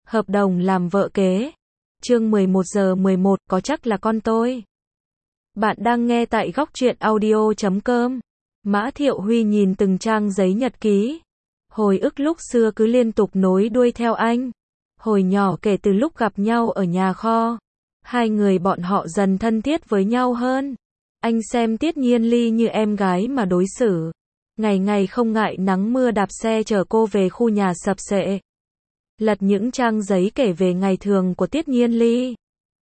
Hợp đồng làm vợ kế. Chương 11:11, có chắc là con tôi. Bạn đang nghe tại góc truyện audio.com. Mã Thiệu Huy nhìn từng trang giấy nhật ký. Hồi ức lúc xưa cứ liên tục nối đuôi theo anh. Hồi nhỏ kể từ lúc gặp nhau ở nhà kho. Hai người bọn họ dần thân thiết với nhau hơn. Anh xem Tiết Nhiên Ly như em gái mà đối xử. Ngày ngày không ngại nắng mưa đạp xe chở cô về khu nhà sập xệ. Lật những trang giấy kể về ngày thường của Tiết Nhiên Ly.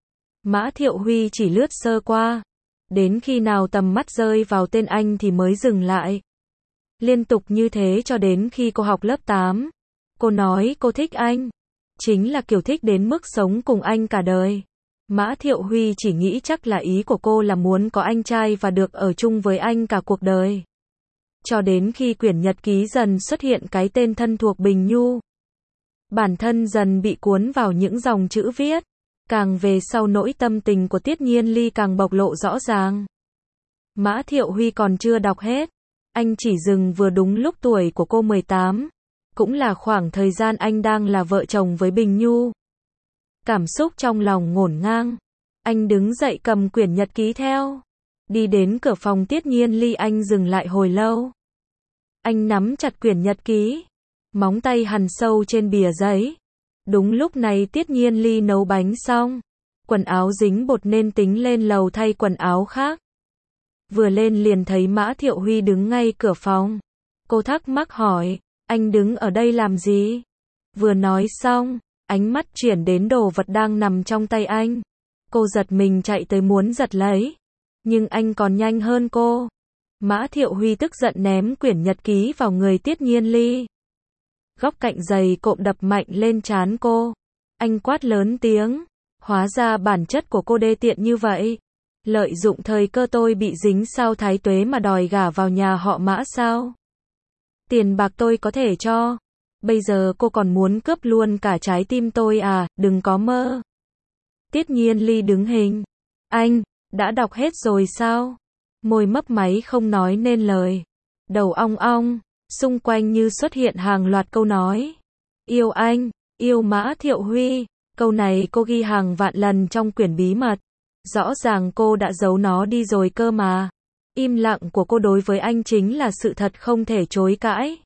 Mã Thiệu Huy chỉ lướt sơ qua. Đến khi nào tầm mắt rơi vào tên anh thì mới dừng lại. Liên tục như thế cho đến khi cô học lớp 8. Cô nói cô thích anh. Chính là kiểu thích đến mức sống cùng anh cả đời. Mã Thiệu Huy chỉ nghĩ chắc là ý của cô là muốn có anh trai và được ở chung với anh cả cuộc đời. Cho đến khi quyển nhật ký dần xuất hiện cái tên thân thuộc Bình Nhu. Bản thân dần bị cuốn vào những dòng chữ viết. Càng về sau nỗi tâm tình của Tiết Nhiên Ly càng bộc lộ rõ ràng. Mã Thiệu Huy còn chưa đọc hết. Anh chỉ dừng vừa đúng lúc tuổi của cô 18. Cũng là khoảng thời gian anh đang là vợ chồng với Bình Nhu. Cảm xúc trong lòng ngổn ngang. Anh đứng dậy cầm quyển nhật ký theo. Đi đến cửa phòng Tiết Nhiên Ly anh dừng lại hồi lâu. Anh nắm chặt quyển nhật ký. Móng tay hằn sâu trên bìa giấy. Đúng lúc này Tiết Nhiên Ly nấu bánh xong. Quần áo dính bột nên tính lên lầu thay quần áo khác. Vừa lên liền thấy Mã Thiệu Huy đứng ngay cửa phòng. Cô thắc mắc hỏi, anh đứng ở đây làm gì? Vừa nói xong, ánh mắt chuyển đến đồ vật đang nằm trong tay anh. Cô giật mình chạy tới muốn giật lấy. Nhưng anh còn nhanh hơn cô. Mã Thiệu Huy tức giận ném quyển nhật ký vào người Tiết Nhiên Ly. Góc cạnh giày cộm đập mạnh lên trán cô. Anh quát lớn tiếng. Hóa ra bản chất của cô đê tiện như vậy. Lợi dụng thời cơ tôi bị dính sao thái tuế mà đòi gả vào nhà họ Mã sao? Tiền bạc tôi có thể cho. Bây giờ cô còn muốn cướp luôn cả trái tim tôi à, đừng có mơ. Tiết Nhiên Ly đứng hình. Anh, đã đọc hết rồi sao? Môi mấp máy không nói nên lời. Đầu ong ong. Xung quanh như xuất hiện hàng loạt câu nói. Yêu anh, yêu Mã Thiệu Huy. Câu này cô ghi hàng vạn lần trong quyển bí mật. Rõ ràng cô đã giấu nó đi rồi cơ mà. Im lặng của cô đối với anh chính là sự thật không thể chối cãi.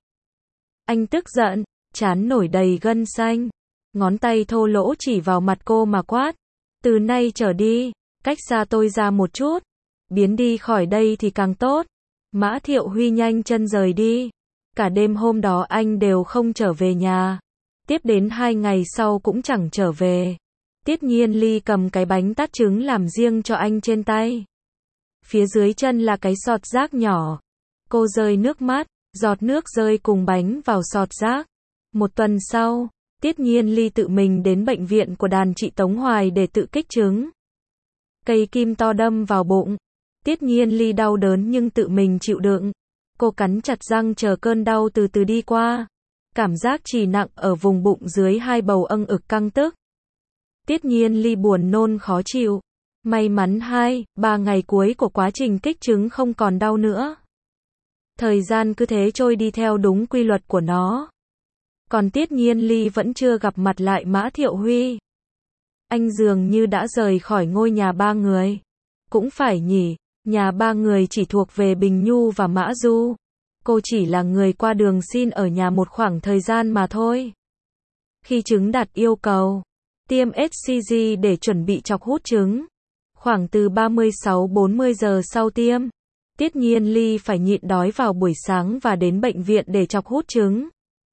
Anh tức giận, trán nổi đầy gân xanh. Ngón tay thô lỗ chỉ vào mặt cô mà quát. Từ nay trở đi, cách xa tôi ra một chút. Biến đi khỏi đây thì càng tốt. Mã Thiệu Huy nhanh chân rời đi. Cả đêm hôm đó anh đều không trở về nhà. Tiếp đến 2 ngày sau cũng chẳng trở về. Tiết Nhiên Ly cầm cái bánh tát trứng làm riêng cho anh trên tay. Phía dưới chân là cái sọt rác nhỏ. Cô rơi nước mắt, giọt nước rơi cùng bánh vào sọt rác. Một tuần sau, Tiết Nhiên Ly tự mình đến bệnh viện của đàn chị Tống Hoài để tự kích trứng. Cây kim to đâm vào bụng. Tiết Nhiên Ly đau đớn nhưng tự mình chịu đựng. Cô cắn chặt răng chờ cơn đau từ từ đi qua. Cảm giác trì nặng ở vùng bụng dưới hai bầu âng ực căng tức. Tiết Nhiên Ly buồn nôn khó chịu. May mắn 2-3 ngày cuối của quá trình kích trứng không còn đau nữa. Thời gian cứ thế trôi đi theo đúng quy luật của nó. Còn Tiết Nhiên Ly vẫn chưa gặp mặt lại Mã Thiệu Huy. Anh dường như đã rời khỏi ngôi nhà 3 người. Cũng phải nhỉ, nhà 3 người chỉ thuộc về Bình Nhu và Mã Du. Cô chỉ là người qua đường xin ở nhà một khoảng thời gian mà thôi. Khi trứng đạt yêu cầu tiêm HCG để chuẩn bị chọc hút trứng. Khoảng từ 36-40 giờ sau tiêm, Tiết Nhiên Ly phải nhịn đói vào buổi sáng và đến bệnh viện để chọc hút trứng.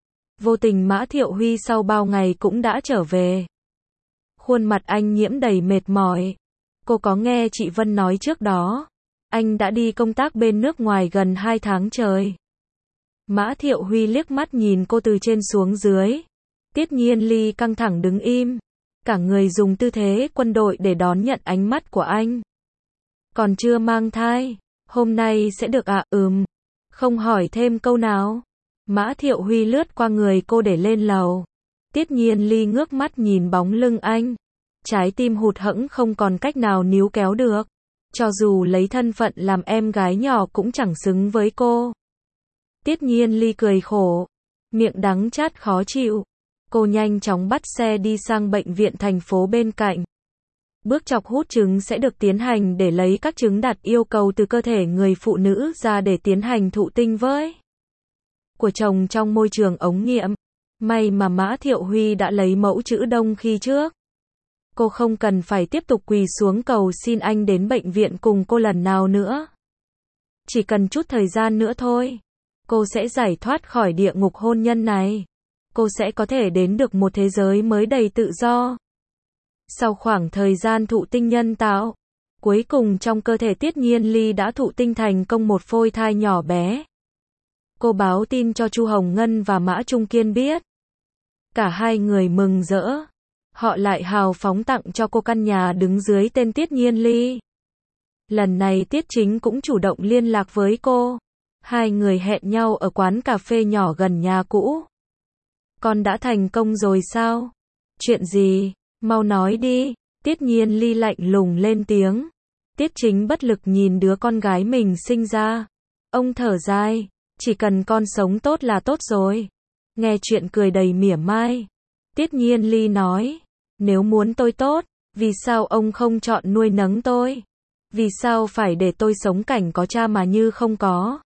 Vô tình Mã Thiệu Huy sau bao ngày cũng đã trở về. Khuôn mặt anh nhiễm đầy mệt mỏi. Cô có nghe chị Vân nói trước đó. Anh đã đi công tác bên nước ngoài gần 2 tháng trời. Mã Thiệu Huy liếc mắt nhìn cô từ trên xuống dưới. Tiết Nhiên Ly căng thẳng đứng im. Cả người dùng tư thế quân đội để đón nhận ánh mắt của anh. Còn chưa mang thai, hôm nay sẽ được ạ? Không hỏi thêm câu nào. Mã Thiệu Huy lướt qua người cô để lên lầu. Tiết Nhiên Ly ngước mắt nhìn bóng lưng anh. Trái tim hụt hẫng không còn cách nào níu kéo được. Cho dù lấy thân phận làm em gái nhỏ cũng chẳng xứng với cô. Tiết Nhiên Ly cười khổ. Miệng đắng chát khó chịu. Cô nhanh chóng bắt xe đi sang bệnh viện thành phố bên cạnh. Bước chọc hút trứng sẽ được tiến hành để lấy các trứng đạt yêu cầu từ cơ thể người phụ nữ ra để tiến hành thụ tinh với của chồng trong môi trường ống nghiệm. May mà Mã Thiệu Huy đã lấy mẫu chữ đông khi trước. Cô không cần phải tiếp tục quỳ xuống cầu xin anh đến bệnh viện cùng cô lần nào nữa. Chỉ cần chút thời gian nữa thôi, cô sẽ giải thoát khỏi địa ngục hôn nhân này. Cô sẽ có thể đến được một thế giới mới đầy tự do. Sau khoảng thời gian thụ tinh nhân tạo, cuối cùng trong cơ thể Tiết Nhiên Ly đã thụ tinh thành công một phôi thai nhỏ bé. Cô báo tin cho Chu Hồng Ngân và Mã Trung Kiên biết. Cả hai người mừng rỡ. Họ lại hào phóng tặng cho cô căn nhà đứng dưới tên Tiết Nhiên Ly. Lần này Tiết Chính cũng chủ động liên lạc với cô. Hai người hẹn nhau ở quán cà phê nhỏ gần nhà cũ. Con đã thành công rồi sao? Chuyện gì? Mau nói đi. Tiết Nhiên Ly lạnh lùng lên tiếng. Tiết Chính bất lực nhìn đứa con gái mình sinh ra. Ông thở dài. Chỉ cần con sống tốt là tốt rồi. Nghe chuyện cười đầy mỉa mai. Tiết Nhiên Ly nói. Nếu muốn tôi tốt, vì sao ông không chọn nuôi nấng tôi? Vì sao phải để tôi sống cảnh có cha mà như không có?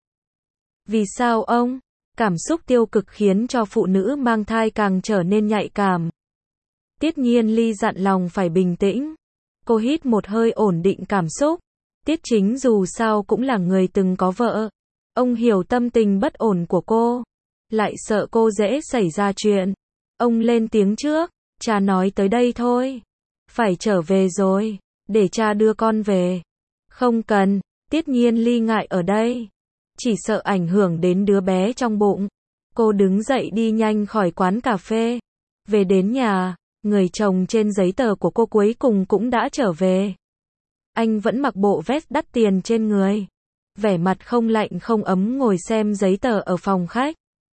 Vì sao ông? Cảm xúc tiêu cực khiến cho phụ nữ mang thai càng trở nên nhạy cảm. Tiết Nhiên Ly dặn lòng phải bình tĩnh. Cô hít một hơi ổn định cảm xúc. Tiết Chính dù sao cũng là người từng có vợ. Ông hiểu tâm tình bất ổn của cô. Lại sợ cô dễ xảy ra chuyện. Ông lên tiếng trước. Cha nói tới đây thôi. Phải trở về rồi. Để cha đưa con về. Không cần. Tiết Nhiên Ly ngại ở đây. Chỉ sợ ảnh hưởng đến đứa bé trong bụng. Cô đứng dậy đi nhanh khỏi quán cà phê. Về đến nhà, người chồng trên giấy tờ của cô cuối cùng cũng đã trở về. Anh vẫn mặc bộ vest đắt tiền trên người. Vẻ mặt không lạnh không ấm ngồi xem giấy tờ ở phòng khách.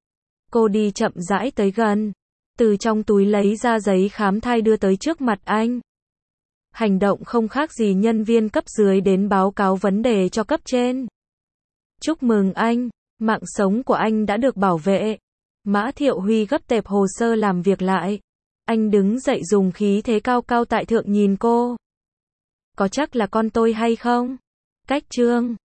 Cô đi chậm rãi tới gần. Từ trong túi lấy ra giấy khám thai đưa tới trước mặt anh. Hành động không khác gì nhân viên cấp dưới đến báo cáo vấn đề cho cấp trên. Chúc mừng anh, mạng sống của anh đã được bảo vệ. Mã Thiệu Huy gấp tệp hồ sơ làm việc lại. Anh đứng dậy dùng khí thế cao cao tại thượng nhìn cô. Có chắc là con tôi hay không? Cách chương